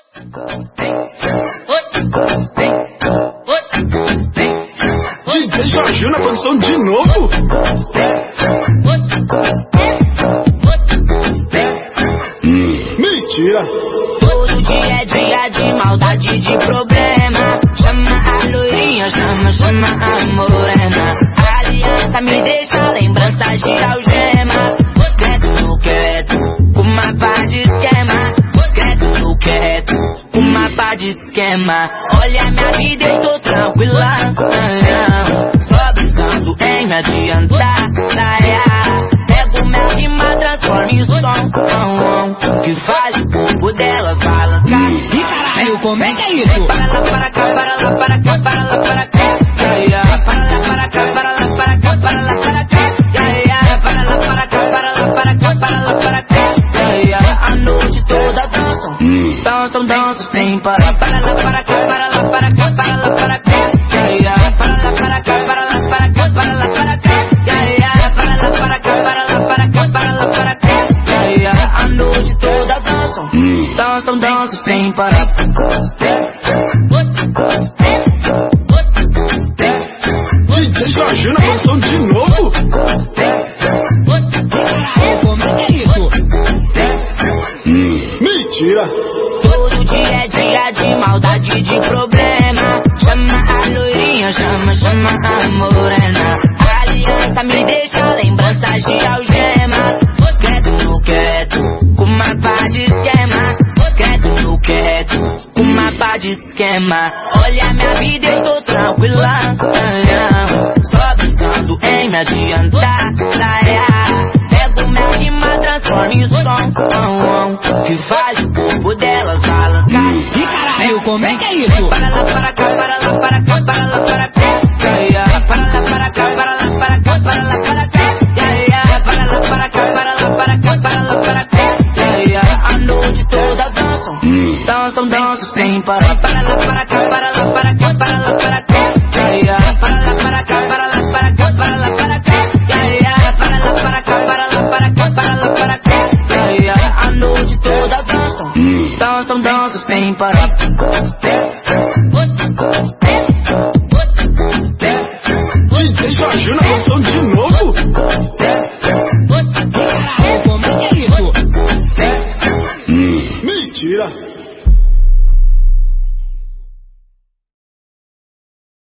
DJ Jorginho na produção de novo. Mentira. Todo dia é dia de maldade, de problema. Chama a loirinha, chama a morena. A aliança me deixa lembranças de algema. Credo no quieto, uma pá de esquema. Credo no quieto, uma pá de esquema. Olha minha vida, eu tô tranquila. Só pensando em me adiantar. Pego minha rima, transforma em som que faz o corpo delas balançar. Ih, caralho, como é que é isso? Para lá, para cá, para lá, para cá, para lá, para cá. Para lá, para cá, para lá, para cá, para lá, para cá. Para lá, para cá, para lá, para cá, para lá, para cá. A noite toda dançam, dançam, dançam sem parar. Para lá, para cá, para lá, para cá, para lá, para cá. Para lá, para cá, para lá, para cá, para lá, para cá. Para lá, para cá, para lá, para cá, para lá, para cá. A noite toda dançam, dançam, dançam sem parar. DJ Jorginho na produção de novo. Como é que é isso? Mentira. Todo dia é dia de maldade, de problema. Chama a loirinha, chama a morena. A aliança me deixa lembranças de algemas. Credo no quieto, com uma pá de esquema. Credo no quieto, com uma pá de esquema. Olha minha vida, eu tô tranquila. Só pensando em me adiantar. Pego minha rima, transforma em som que faz o corpo delas balançar. Ih, caralho, como é que é isso? Para lá, para cá, para lá, para cá, para lá, para cá. Para lá, para cá, para lá, para cá, para lá, para cá. Para lá, para cá, para lá, para cá, para lá, para cá. A noite toda dançam, dançam, dançam sem parar. Para lá, para cá, para lá, para cá, para lá, para cá. Para lá, para cá, para lá, para cá, para lá, para cá. Para lá, para cá, para lá, para cá, para lá, para cá. A noite toda dançam, dançam, dançam sem parar. DJ Jorginho na produção de novo.